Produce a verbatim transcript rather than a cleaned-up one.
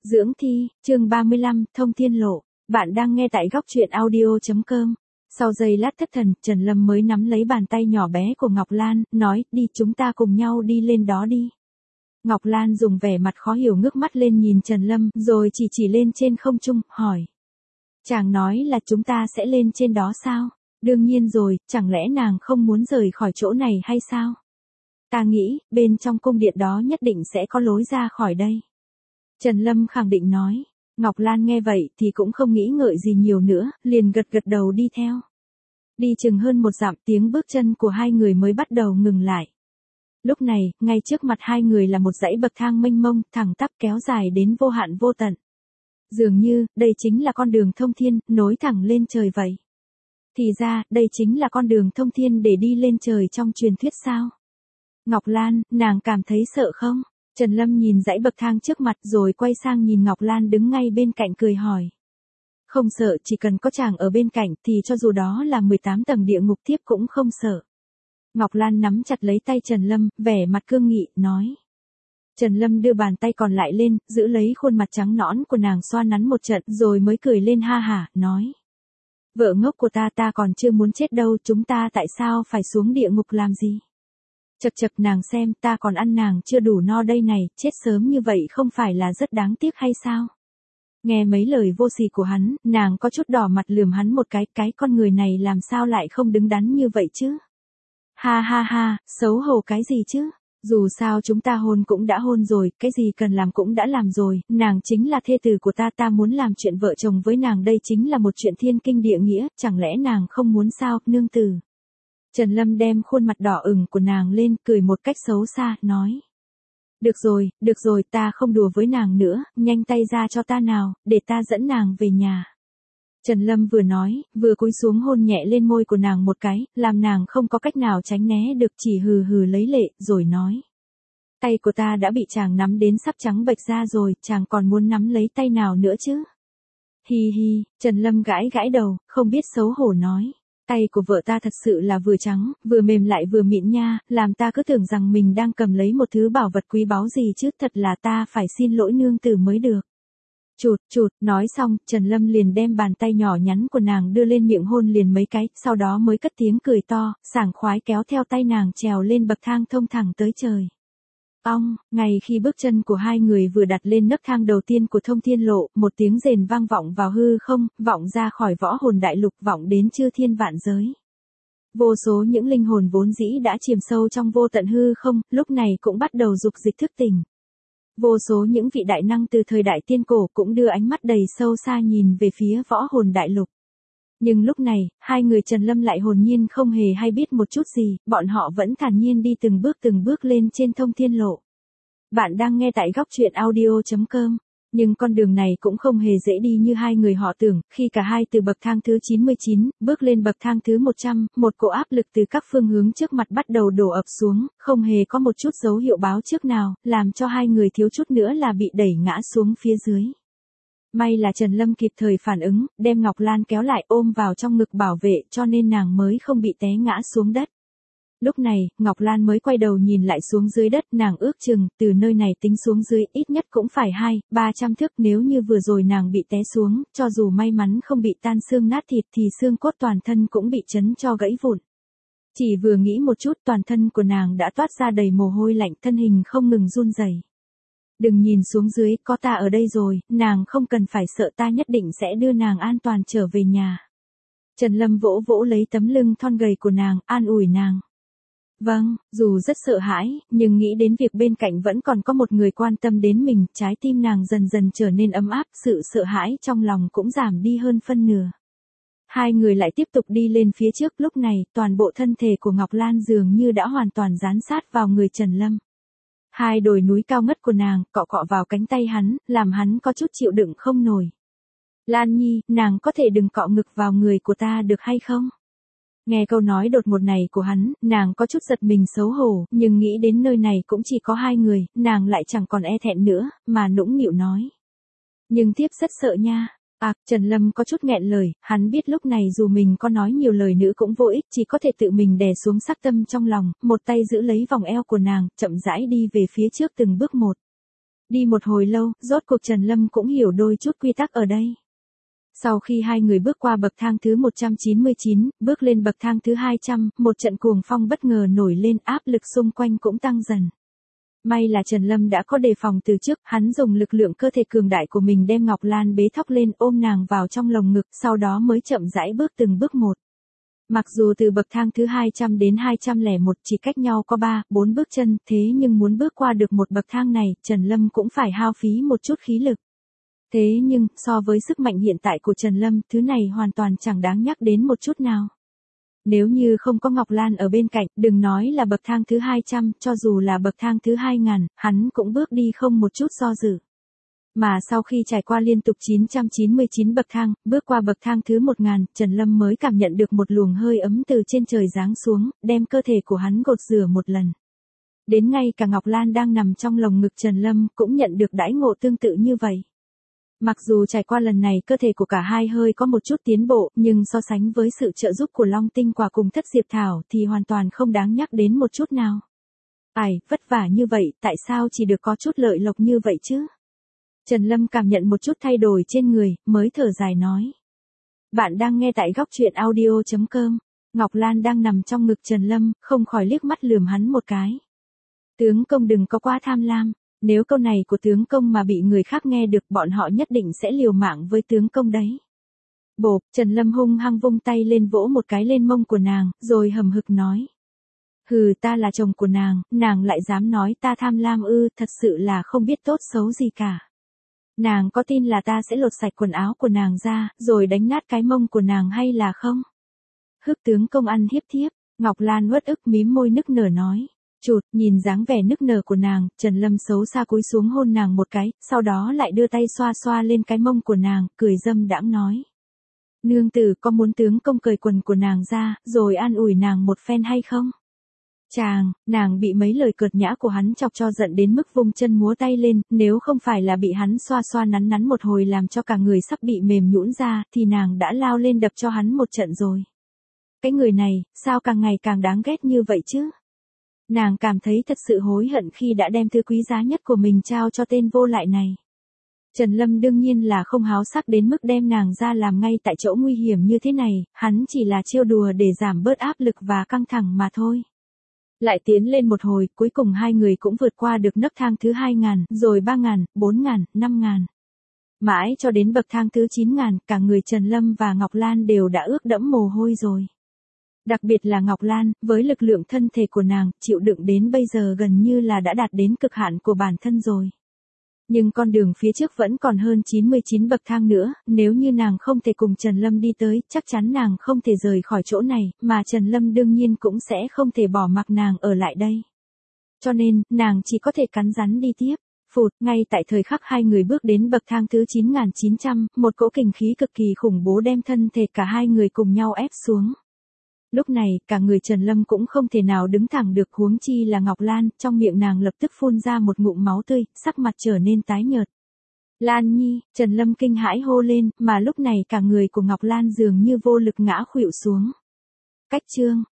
Dưỡng thi, chương ba mươi lăm, Thông Thiên Lộ. Bạn đang nghe tại góc truyện audio chấm com. Sau giây lát thất thần, Trần Lâm mới nắm lấy bàn tay nhỏ bé của Ngọc Lan, nói, đi chúng ta cùng nhau đi lên đó đi. Ngọc Lan dùng vẻ mặt khó hiểu ngước mắt lên nhìn Trần Lâm, rồi chỉ chỉ lên trên không trung, hỏi. Chàng nói là chúng ta sẽ lên trên đó sao? Đương nhiên rồi, chẳng lẽ nàng không muốn rời khỏi chỗ này hay sao? Ta nghĩ, bên trong cung điện đó nhất định sẽ có lối ra khỏi đây. Trần Lâm khẳng định nói. Ngọc Lan nghe vậy thì cũng không nghĩ ngợi gì nhiều nữa, liền gật gật đầu đi theo. Đi chừng hơn một dặm, tiếng bước chân của hai người mới bắt đầu ngừng lại. Lúc này, ngay trước mặt hai người là một dãy bậc thang mênh mông, thẳng tắp kéo dài đến vô hạn vô tận. Dường như, đây chính là con đường thông thiên, nối thẳng lên trời vậy. Thì ra, đây chính là con đường thông thiên để đi lên trời trong truyền thuyết sao? Ngọc Lan, nàng cảm thấy sợ không? Trần Lâm nhìn dãy bậc thang trước mặt rồi quay sang nhìn Ngọc Lan đứng ngay bên cạnh cười hỏi. Không sợ, chỉ cần có chàng ở bên cạnh thì cho dù đó là mười tám tầng địa ngục tiếp cũng không sợ. Ngọc Lan nắm chặt lấy tay Trần Lâm, vẻ mặt cương nghị, nói. Trần Lâm đưa bàn tay còn lại lên, giữ lấy khuôn mặt trắng nõn của nàng xoa nắn một trận rồi mới cười lên ha hả, nói. Vợ ngốc của ta ta còn chưa muốn chết đâu, chúng ta tại sao phải xuống địa ngục làm gì? Chật chật nàng xem ta còn ăn nàng chưa đủ no đây này, chết sớm như vậy không phải là rất đáng tiếc hay sao? Nghe mấy lời vô sỉ của hắn, nàng có chút đỏ mặt lườm hắn một cái, cái con người này làm sao lại không đứng đắn như vậy chứ? Ha ha ha, xấu hổ cái gì chứ? Dù sao chúng ta hôn cũng đã hôn rồi, cái gì cần làm cũng đã làm rồi, nàng chính là thê tử của ta, ta muốn làm chuyện vợ chồng với nàng đây chính là một chuyện thiên kinh địa nghĩa, chẳng lẽ nàng không muốn sao, nương tử? Trần Lâm đem khuôn mặt đỏ ửng của nàng lên, cười một cách xấu xa, nói. Được rồi, được rồi, ta không đùa với nàng nữa, nhanh tay ra cho ta nào, để ta dẫn nàng về nhà. Trần Lâm vừa nói, vừa cúi xuống hôn nhẹ lên môi của nàng một cái, làm nàng không có cách nào tránh né được, chỉ hừ hừ lấy lệ, rồi nói. Tay của ta đã bị chàng nắm đến sắp trắng bệch ra rồi, chàng còn muốn nắm lấy tay nào nữa chứ? Hi hi, Trần Lâm gãi gãi đầu, không biết xấu hổ nói. Tay của vợ ta thật sự là vừa trắng, vừa mềm lại vừa mịn nha, làm ta cứ tưởng rằng mình đang cầm lấy một thứ bảo vật quý báu gì chứ, thật là ta phải xin lỗi nương tử mới được. Chụt, chụt, nói xong, Trần Lâm liền đem bàn tay nhỏ nhắn của nàng đưa lên miệng hôn liền mấy cái, sau đó mới cất tiếng cười to, sảng khoái kéo theo tay nàng trèo lên bậc thang thông thẳng tới trời. Ong, ngay khi bước chân của hai người vừa đặt lên nấc thang đầu tiên của Thông Thiên Lộ, một tiếng rền vang vọng vào hư không, vọng ra khỏi võ hồn đại lục, vọng đến chư thiên vạn giới. Vô số những linh hồn vốn dĩ đã chìm sâu trong vô tận hư không, lúc này cũng bắt đầu dục dịch thức tỉnh. Vô số những vị đại năng từ thời đại tiên cổ cũng đưa ánh mắt đầy sâu xa nhìn về phía võ hồn đại lục. Nhưng lúc này, hai người Trần Lâm lại hồn nhiên không hề hay biết một chút gì, bọn họ vẫn thản nhiên đi từng bước từng bước lên trên Thông Thiên Lộ. Bạn đang nghe tại góc truyện audio chấm com. Nhưng con đường này cũng không hề dễ đi như hai người họ tưởng, khi cả hai từ bậc thang thứ chín mươi chín, bước lên bậc thang thứ một trăm, một cỗ áp lực từ các phương hướng trước mặt bắt đầu đổ ập xuống, không hề có một chút dấu hiệu báo trước nào, làm cho hai người thiếu chút nữa là bị đẩy ngã xuống phía dưới. May là Trần Lâm kịp thời phản ứng, đem Ngọc Lan kéo lại ôm vào trong ngực bảo vệ cho nên nàng mới không bị té ngã xuống đất. Lúc này, Ngọc Lan mới quay đầu nhìn lại xuống dưới đất, nàng ước chừng, từ nơi này tính xuống dưới ít nhất cũng phải hai, ba trăm thước, nếu như vừa rồi nàng bị té xuống, cho dù may mắn không bị tan xương nát thịt thì xương cốt toàn thân cũng bị chấn cho gãy vụn. Chỉ vừa nghĩ một chút toàn thân của nàng đã toát ra đầy mồ hôi lạnh, thân hình không ngừng run rẩy. Đừng nhìn xuống dưới, có ta ở đây rồi, nàng không cần phải sợ, ta nhất định sẽ đưa nàng an toàn trở về nhà. Trần Lâm vỗ vỗ lấy tấm lưng thon gầy của nàng, an ủi nàng. Vâng, dù rất sợ hãi, nhưng nghĩ đến việc bên cạnh vẫn còn có một người quan tâm đến mình, trái tim nàng dần dần trở nên ấm áp, sự sợ hãi trong lòng cũng giảm đi hơn phân nửa. Hai người lại tiếp tục đi lên phía trước, lúc này, toàn bộ thân thể của Ngọc Lan dường như đã hoàn toàn dán sát vào người Trần Lâm. Hai đồi núi cao ngất của nàng, cọ cọ vào cánh tay hắn, làm hắn có chút chịu đựng không nổi. Lan Nhi, nàng có thể đừng cọ ngực vào người của ta được hay không? Nghe câu nói đột ngột này của hắn, nàng có chút giật mình xấu hổ, nhưng nghĩ đến nơi này cũng chỉ có hai người, nàng lại chẳng còn e thẹn nữa, mà nũng nịu nói. Nhưng tiếp rất sợ nha. À, Trần Lâm có chút nghẹn lời, hắn biết lúc này dù mình có nói nhiều lời nữa cũng vô ích, chỉ có thể tự mình đè xuống sắc tâm trong lòng, một tay giữ lấy vòng eo của nàng, chậm rãi đi về phía trước từng bước một. Đi một hồi lâu, rốt cuộc Trần Lâm cũng hiểu đôi chút quy tắc ở đây. Sau khi hai người bước qua bậc thang thứ một trăm chín mươi chín, bước lên bậc thang thứ hai trăm, một trận cuồng phong bất ngờ nổi lên, áp lực xung quanh cũng tăng dần. May là Trần Lâm đã có đề phòng từ trước, hắn dùng lực lượng cơ thể cường đại của mình đem Ngọc Lan bế thóc lên, ôm nàng vào trong lồng ngực, sau đó mới chậm rãi bước từng bước một. Mặc dù từ bậc thang thứ hai trăm đến hai trăm lẻ một chỉ cách nhau có ba, bốn bước chân, thế nhưng muốn bước qua được một bậc thang này, Trần Lâm cũng phải hao phí một chút khí lực. Thế nhưng, so với sức mạnh hiện tại của Trần Lâm, thứ này hoàn toàn chẳng đáng nhắc đến một chút nào. Nếu như không có Ngọc Lan ở bên cạnh, đừng nói là bậc thang thứ hai trăm, cho dù là bậc thang thứ hai nghìn, hắn cũng bước đi không một chút do dự. Mà sau khi trải qua liên tục chín trăm chín mươi chín bậc thang, bước qua bậc thang thứ một nghìn, Trần Lâm mới cảm nhận được một luồng hơi ấm từ trên trời giáng xuống, đem cơ thể của hắn gột rửa một lần. Đến ngay cả Ngọc Lan đang nằm trong lồng ngực Trần Lâm cũng nhận được đãi ngộ tương tự như vậy. Mặc dù trải qua lần này cơ thể của cả hai hơi có một chút tiến bộ, nhưng so sánh với sự trợ giúp của Long Tinh Quả cùng Thất Diệp Thảo thì hoàn toàn không đáng nhắc đến một chút nào. Ai, vất vả như vậy, tại sao chỉ được có chút lợi lộc như vậy chứ? Trần Lâm cảm nhận một chút thay đổi trên người, mới thở dài nói. Bạn đang nghe tại góc truyện audio chấm com. Ngọc Lan đang nằm trong ngực Trần Lâm, không khỏi liếc mắt lườm hắn một cái. Tướng công đừng có quá tham lam. Nếu câu này của tướng công mà bị người khác nghe được, bọn họ nhất định sẽ liều mạng với tướng công đấy. Bộp, Trần Lâm hung hăng vung tay lên vỗ một cái lên mông của nàng, rồi hầm hực nói. Hừ, ta là chồng của nàng, nàng lại dám nói ta tham lam ư, thật sự là không biết tốt xấu gì cả. Nàng có tin là ta sẽ lột sạch quần áo của nàng ra, rồi đánh nát cái mông của nàng hay là không? Hức tướng công ăn hiếp thiếp, Ngọc Lan uất ức mím môi nức nở nói. Chụt, nhìn dáng vẻ nức nở của nàng, Trần Lâm xấu xa cúi xuống hôn nàng một cái, sau đó lại đưa tay xoa xoa lên cái mông của nàng, cười dâm đãng nói. Nương tử có muốn tướng công cởi quần của nàng ra, rồi an ủi nàng một phen hay không? Chàng, nàng bị mấy lời cợt nhã của hắn chọc cho giận đến mức vung chân múa tay lên, nếu không phải là bị hắn xoa xoa nắn nắn một hồi làm cho cả người sắp bị mềm nhũn ra, thì nàng đã lao lên đập cho hắn một trận rồi. Cái người này, sao càng ngày càng đáng ghét như vậy chứ? Nàng cảm thấy thật sự hối hận khi đã đem thứ quý giá nhất của mình trao cho tên vô lại này. Trần Lâm đương nhiên là không háo sắc đến mức đem nàng ra làm ngay tại chỗ nguy hiểm như thế này, hắn chỉ là trêu đùa để giảm bớt áp lực và căng thẳng mà thôi. Lại tiến lên một hồi, cuối cùng hai người cũng vượt qua được nấc thang thứ hai nghìn, rồi ba nghìn, bốn nghìn, năm nghìn. Mãi cho đến bậc thang thứ chín nghìn, cả người Trần Lâm và Ngọc Lan đều đã ướt đẫm mồ hôi rồi. Đặc biệt là Ngọc Lan, với lực lượng thân thể của nàng, chịu đựng đến bây giờ gần như là đã đạt đến cực hạn của bản thân rồi. Nhưng con đường phía trước vẫn còn hơn chín mươi chín bậc thang nữa, nếu như nàng không thể cùng Trần Lâm đi tới, chắc chắn nàng không thể rời khỏi chỗ này, mà Trần Lâm đương nhiên cũng sẽ không thể bỏ mặc nàng ở lại đây. Cho nên, nàng chỉ có thể cắn rắn đi tiếp. Phụt, ngay tại thời khắc hai người bước đến bậc thang thứ chín nghìn chín trăm, một cỗ kình khí cực kỳ khủng bố đem thân thể cả hai người cùng nhau ép xuống. Lúc này, cả người Trần Lâm cũng không thể nào đứng thẳng được, huống chi là Ngọc Lan, trong miệng nàng lập tức phun ra một ngụm máu tươi, sắc mặt trở nên tái nhợt. Lan Nhi, Trần Lâm kinh hãi hô lên, mà lúc này cả người của Ngọc Lan dường như vô lực ngã khuỵu xuống. Cách chương,